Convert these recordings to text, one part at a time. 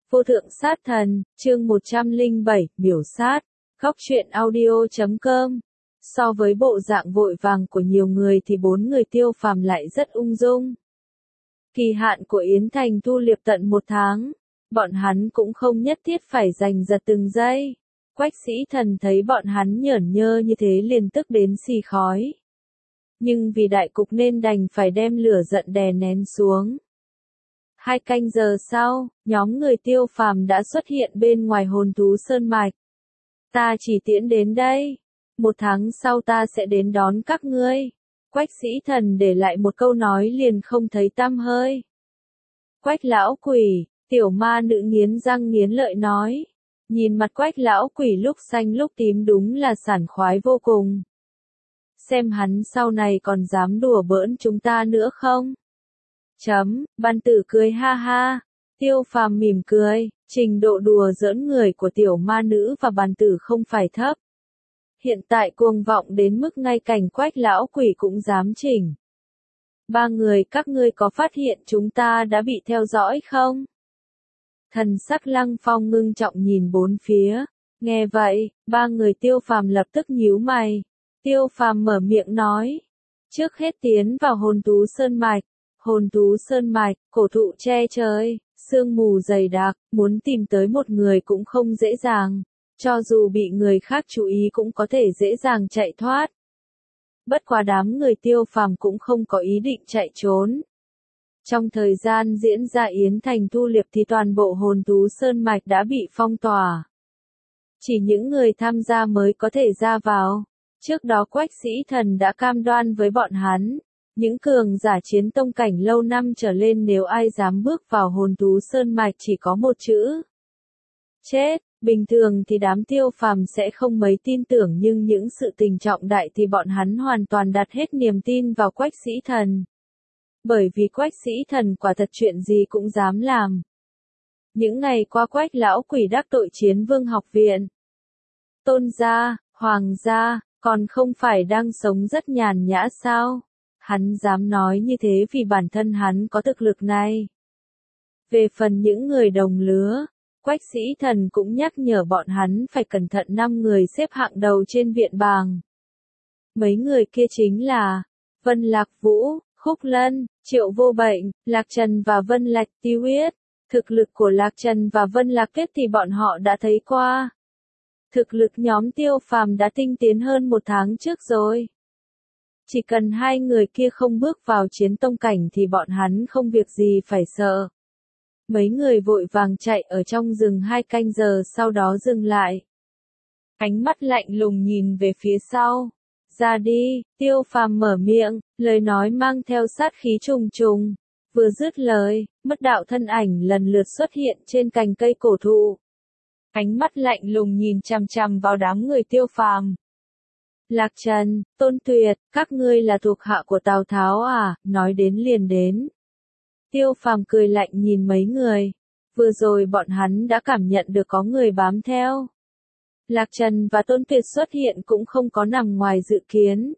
Vô thượng sát thần, chương 107, biểu sát, góc truyện audio.com. So với bộ dạng vội vàng của nhiều người thì 4 người Tiêu Phàm lại rất ung dung. Kỳ hạn của Yến Thành thu liệp tận 1 tháng, bọn hắn cũng không nhất thiết phải giành giật từng giây. Quách Sĩ Thần thấy bọn hắn nhởn nhơ như thế liền tức đến xì khói. Nhưng vì đại cục nên đành phải đem lửa giận đè nén xuống. 2 canh giờ sau, nhóm người Tiêu Phàm đã xuất hiện bên ngoài Hồn Thú Sơn Mạch. Ta chỉ tiễn đến đây. 1 tháng sau ta sẽ đến đón các ngươi. Quách Sĩ Thần để lại một câu nói liền không thấy tăm hơi. Quách lão quỷ, tiểu ma nữ nghiến răng nghiến lợi nói. Nhìn mặt Quách lão quỷ lúc xanh lúc tím đúng là sảng khoái vô cùng. Xem hắn sau này còn dám đùa bỡn chúng ta nữa không? Ban Tử cười ha ha. Tiêu Phàm mỉm cười, trình độ đùa giỡn người của tiểu ma nữ và Ban Tử không phải thấp. Hiện tại cuồng vọng đến mức ngay cảnh Quách lão quỷ cũng dám chỉnh. 3 người các ngươi có phát hiện chúng ta đã bị theo dõi không? Thần sắc Lăng Phong ngưng trọng nhìn 4 phía. Nghe vậy, 3 người Tiêu Phàm lập tức nhíu mày. Tiêu Phàm mở miệng nói. Trước hết tiến vào Hồn Thú Sơn Mạch. Hồn Thú Sơn Mạch, cổ thụ che trời, sương mù dày đặc, muốn tìm tới một người cũng không dễ dàng. Cho dù bị người khác chú ý cũng có thể dễ dàng chạy thoát. Bất quá đám người Tiêu Phàm cũng không có ý định chạy trốn. Trong thời gian diễn ra Yến Thành thu liệp thì toàn bộ Hồn Thú Sơn Mạch đã bị phong tỏa. Chỉ những người tham gia mới có thể ra vào. Trước đó Quách Sĩ Thần đã cam đoan với bọn hắn. Những cường giả chiến tông cảnh lâu năm trở lên nếu ai dám bước vào Hồn Thú Sơn Mạch chỉ có một chữ. Chết, bình thường thì đám Tiêu Phàm sẽ không mấy tin tưởng nhưng những sự tình trọng đại thì bọn hắn hoàn toàn đặt hết niềm tin vào Quách Sĩ Thần. Bởi vì Quách Sĩ Thần quả thật chuyện gì cũng dám làm. Những ngày qua Quách lão quỷ đắc tội Chiến Vương học viện. Tôn gia, Hoàng gia, còn không phải đang sống rất nhàn nhã sao? Hắn dám nói như thế vì bản thân hắn có thực lực này. Về phần những người đồng lứa, Quách Sĩ Thần cũng nhắc nhở bọn hắn phải cẩn thận 5 người xếp hạng đầu trên viện bảng. Mấy người kia chính là Vân Lạc Vũ, Khúc Lân, Triệu Vô Bệnh, Lạc Trần và Vân Lạc Tiêu Huyết. Thực lực của Lạc Trần và Vân Lạc Tuyết thì bọn họ đã thấy qua. Thực lực nhóm Tiêu Phàm đã tinh tiến hơn 1 tháng trước rồi. Chỉ cần 2 người kia không bước vào chiến tông cảnh thì bọn hắn không việc gì phải sợ. Mấy người vội vàng chạy ở trong rừng 2 canh giờ sau đó dừng lại. Ánh mắt lạnh lùng nhìn về phía sau. Ra đi, Tiêu Phàm mở miệng, lời nói mang theo sát khí trùng trùng. Vừa dứt lời, mất đạo thân ảnh lần lượt xuất hiện trên cành cây cổ thụ. Ánh mắt lạnh lùng nhìn chằm chằm vào đám người Tiêu Phàm. Lạc Trần, Tôn Tuyệt, các ngươi là thuộc hạ của Tào Tháo à, nói đến liền đến. Tiêu Phàm cười lạnh nhìn mấy người. Vừa rồi bọn hắn đã cảm nhận được có người bám theo. Lạc Trần và Tôn Tuyệt xuất hiện cũng không có nằm ngoài dự kiến.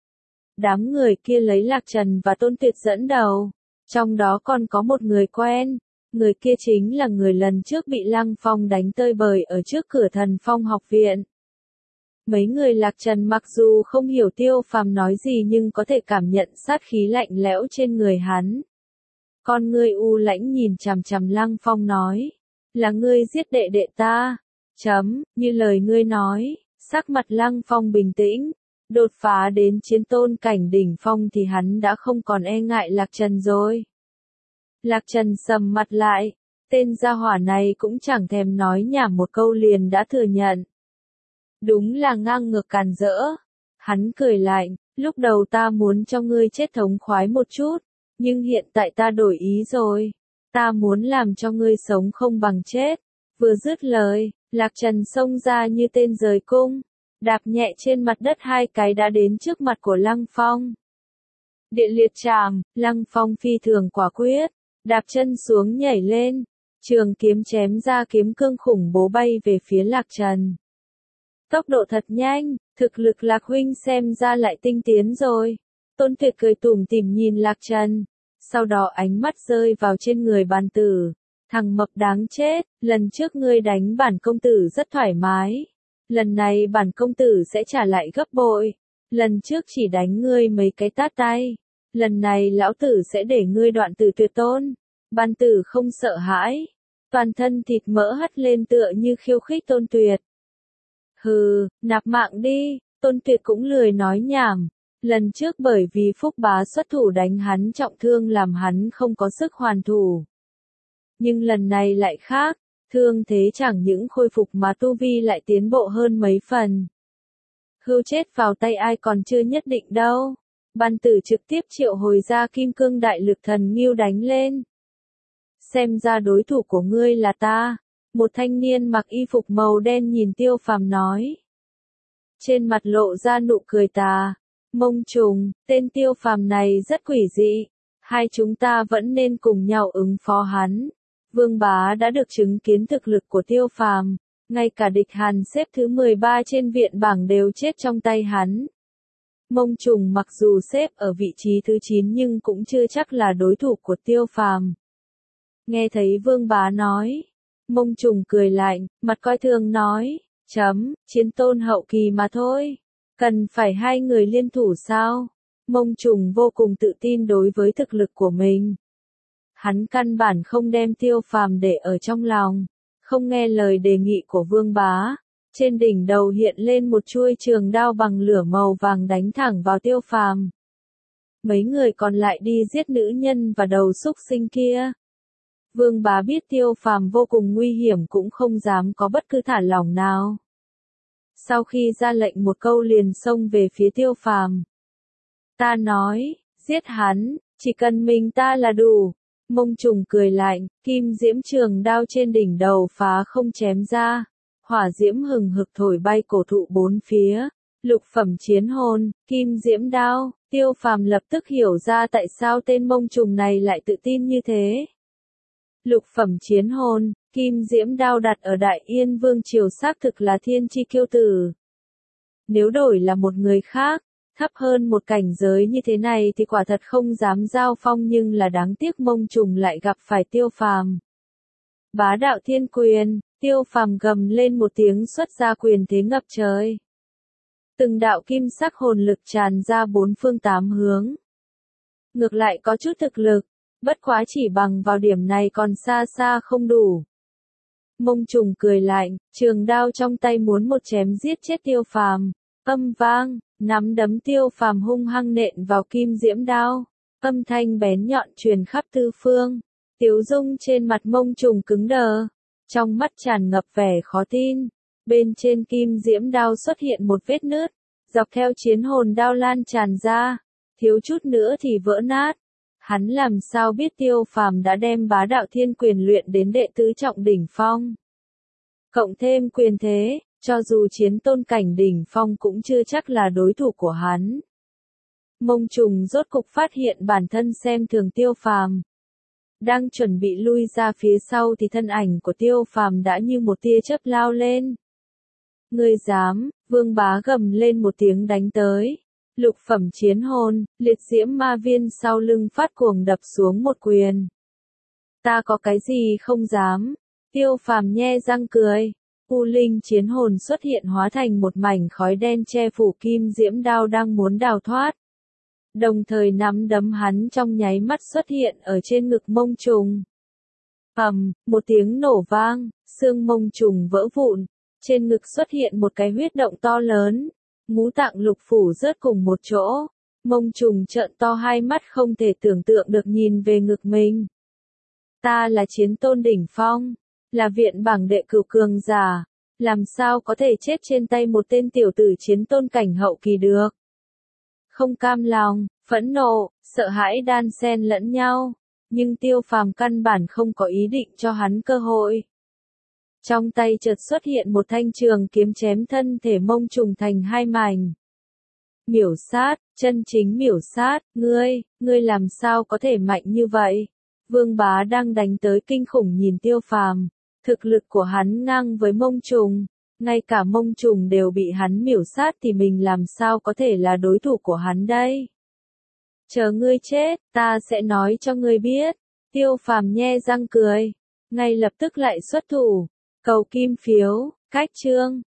Đám người kia lấy Lạc Trần và Tôn Tuyệt dẫn đầu. Trong đó còn có một người quen. Người kia chính là người lần trước bị Lăng Phong đánh tơi bời ở trước cửa Thần Phong học viện. Mấy người Lạc Trần mặc dù không hiểu Tiêu Phàm nói gì nhưng có thể cảm nhận sát khí lạnh lẽo trên người hắn. Con ngươi u lãnh nhìn chằm chằm Lăng Phong nói. Là ngươi giết đệ đệ ta. Như lời ngươi nói, sắc mặt Lăng Phong bình tĩnh. Đột phá đến chiến tôn cảnh đỉnh phong thì hắn đã không còn e ngại Lạc Trần rồi. Lạc Trần sầm mặt lại. Tên gia hỏa này cũng chẳng thèm nói nhảm một câu liền đã thừa nhận. Đúng là ngang ngược càn rỡ. Hắn cười lạnh, lúc đầu ta muốn cho ngươi chết thống khoái một chút, nhưng hiện tại ta đổi ý rồi. Ta muốn làm cho ngươi sống không bằng chết. Vừa dứt lời, Lạc Trần xông ra như tên rời cung, đạp nhẹ trên mặt đất 2 cái đã đến trước mặt của Lăng Phong. Địa liệt trảm, Lăng Phong phi thường quả quyết, đạp chân xuống nhảy lên, trường kiếm chém ra kiếm cương khủng bố bay về phía Lạc Trần. Tốc độ thật nhanh, thực lực Lạc huynh xem ra lại tinh tiến rồi. Tôn Tuyệt cười tủm tỉm nhìn Lạc Trần, sau đó ánh mắt rơi vào trên người Ban Tử. Thằng mập đáng chết, lần trước ngươi đánh bản công tử rất thoải mái. Lần này bản công tử sẽ trả lại gấp bội. Lần trước chỉ đánh ngươi mấy cái tát tay. Lần này lão tử sẽ để ngươi đoạn tử tuyệt tôn. Ban tử không sợ hãi. Toàn thân thịt mỡ hất lên tựa như khiêu khích Tôn Tuyệt. Hừ, nạp mạng đi, Tôn Tuyệt cũng lười nói nhảm. Lần trước bởi vì Phúc Bá xuất thủ đánh hắn trọng thương làm hắn không có sức hoàn thủ. Nhưng lần này lại khác, thương thế chẳng những khôi phục mà tu vi lại tiến bộ hơn mấy phần. Hưu chết vào tay ai còn chưa nhất định đâu. Ban tử trực tiếp triệu hồi ra kim cương đại lực thần nghiêu đánh lên. Xem ra đối thủ của ngươi là ta. Một thanh niên mặc y phục màu đen nhìn Tiêu Phàm nói. Trên mặt lộ ra nụ cười tà. Mông trùng, tên Tiêu Phàm này rất quỷ dị. Hai chúng ta vẫn nên cùng nhau ứng phó hắn. Vương Bá đã được chứng kiến thực lực của Tiêu Phàm. Ngay cả địch Hàn xếp thứ 13 trên viện bảng đều chết trong tay hắn. Mông trùng mặc dù xếp ở vị trí thứ 9 nhưng cũng chưa chắc là đối thủ của Tiêu Phàm. Nghe thấy Vương Bá nói. Mông trùng cười lạnh, mặt coi thường nói. Chiến tôn hậu kỳ mà thôi. Cần phải hai người liên thủ sao? Mông trùng vô cùng tự tin đối với thực lực của mình. Hắn căn bản không đem Tiêu Phàm để ở trong lòng. Không nghe lời đề nghị của Vương Bá. Trên đỉnh đầu hiện lên một chuôi trường đao bằng lửa màu vàng đánh thẳng vào Tiêu Phàm. Mấy người còn lại đi giết nữ nhân và đầu súc sinh kia. Vương Bá biết Tiêu Phàm vô cùng nguy hiểm cũng không dám có bất cứ thả lỏng nào. Sau khi ra lệnh một câu liền xông về phía Tiêu Phàm. Ta nói, giết hắn, chỉ cần mình ta là đủ. Mông trùng cười lạnh, kim diễm trường đao trên đỉnh đầu phá không chém ra. Hỏa diễm hừng hực thổi bay cổ thụ bốn phía. Lục phẩm chiến hồn, kim diễm đao. Tiêu Phàm lập tức hiểu ra tại sao tên mông trùng này lại tự tin như thế. Lục phẩm chiến hồn, kim diễm đao đặt ở Đại Yên Vương Triều xác thực là thiên chi kiêu tử. Nếu đổi là một người khác, thấp hơn một cảnh giới như thế này thì quả thật không dám giao phong nhưng là đáng tiếc mông trùng lại gặp phải Tiêu Phàm. Bá đạo thiên quyền, Tiêu Phàm gầm lên một tiếng xuất ra quyền thế ngập trời. Từng đạo kim sắc hồn lực tràn ra bốn phương tám hướng. Ngược lại có chút thực lực. Bất quá chỉ bằng vào điểm này còn xa xa không đủ. Mông trùng cười lạnh, trường đao trong tay muốn một chém giết chết Tiêu Phàm. Âm vang, nắm đấm Tiêu Phàm hung hăng nện vào kim diễm đao. Âm thanh bén nhọn truyền khắp tứ phương. Tiếu dung trên mặt mông trùng cứng đờ. Trong mắt tràn ngập vẻ khó tin. Bên trên kim diễm đao xuất hiện một vết nứt. Dọc theo chiến hồn đao lan tràn ra. Thiếu chút nữa thì vỡ nát. Hắn làm sao biết Tiêu Phàm đã đem bá đạo thiên quyền luyện đến đệ tứ trọng đỉnh phong. Cộng thêm quyền thế, cho dù chiến tôn cảnh đỉnh phong cũng chưa chắc là đối thủ của hắn. Mông trùng rốt cục phát hiện bản thân xem thường Tiêu Phàm. Đang chuẩn bị lui ra phía sau thì thân ảnh của Tiêu Phàm đã như một tia chớp lao lên. Ngươi dám, Vương Bá gầm lên một tiếng đánh tới. Lục phẩm chiến hồn, liệt diễm ma viên sau lưng phát cuồng đập xuống một quyền. Ta có cái gì không dám. Tiêu Phàm nhe răng cười. U linh chiến hồn xuất hiện hóa thành một mảnh khói đen che phủ kim diễm đao đang muốn đào thoát. Đồng thời nắm đấm hắn trong nháy mắt xuất hiện ở trên ngực mông trùng. Một tiếng nổ vang, xương mông trùng vỡ vụn. Trên ngực xuất hiện một cái huyết động to lớn. Ngũ tạng lục phủ rớt cùng một chỗ. Mông trùng trợn to hai mắt không thể tưởng tượng được nhìn về ngực mình. Ta là chiến tôn đỉnh phong. Là viện bảng đệ cửu cường giả. Làm sao có thể chết trên tay một tên tiểu tử chiến tôn cảnh hậu kỳ được. Không cam lòng, phẫn nộ, sợ hãi đan xen lẫn nhau. Nhưng Tiêu Phàm căn bản không có ý định cho hắn cơ hội. Trong tay chợt xuất hiện một thanh trường kiếm chém thân thể mông trùng thành hai mảnh. Miểu sát, chân chính miểu sát, ngươi làm sao có thể mạnh như vậy? Vương Bá đang đánh tới kinh khủng nhìn Tiêu Phàm, thực lực của hắn ngang với mông trùng, ngay cả mông trùng đều bị hắn miểu sát thì mình làm sao có thể là đối thủ của hắn đây? Chờ ngươi chết, ta sẽ nói cho ngươi biết. Tiêu Phàm nhe răng cười. ngay lập tức lại xuất thủ, cầu kim phiếu, cách chương.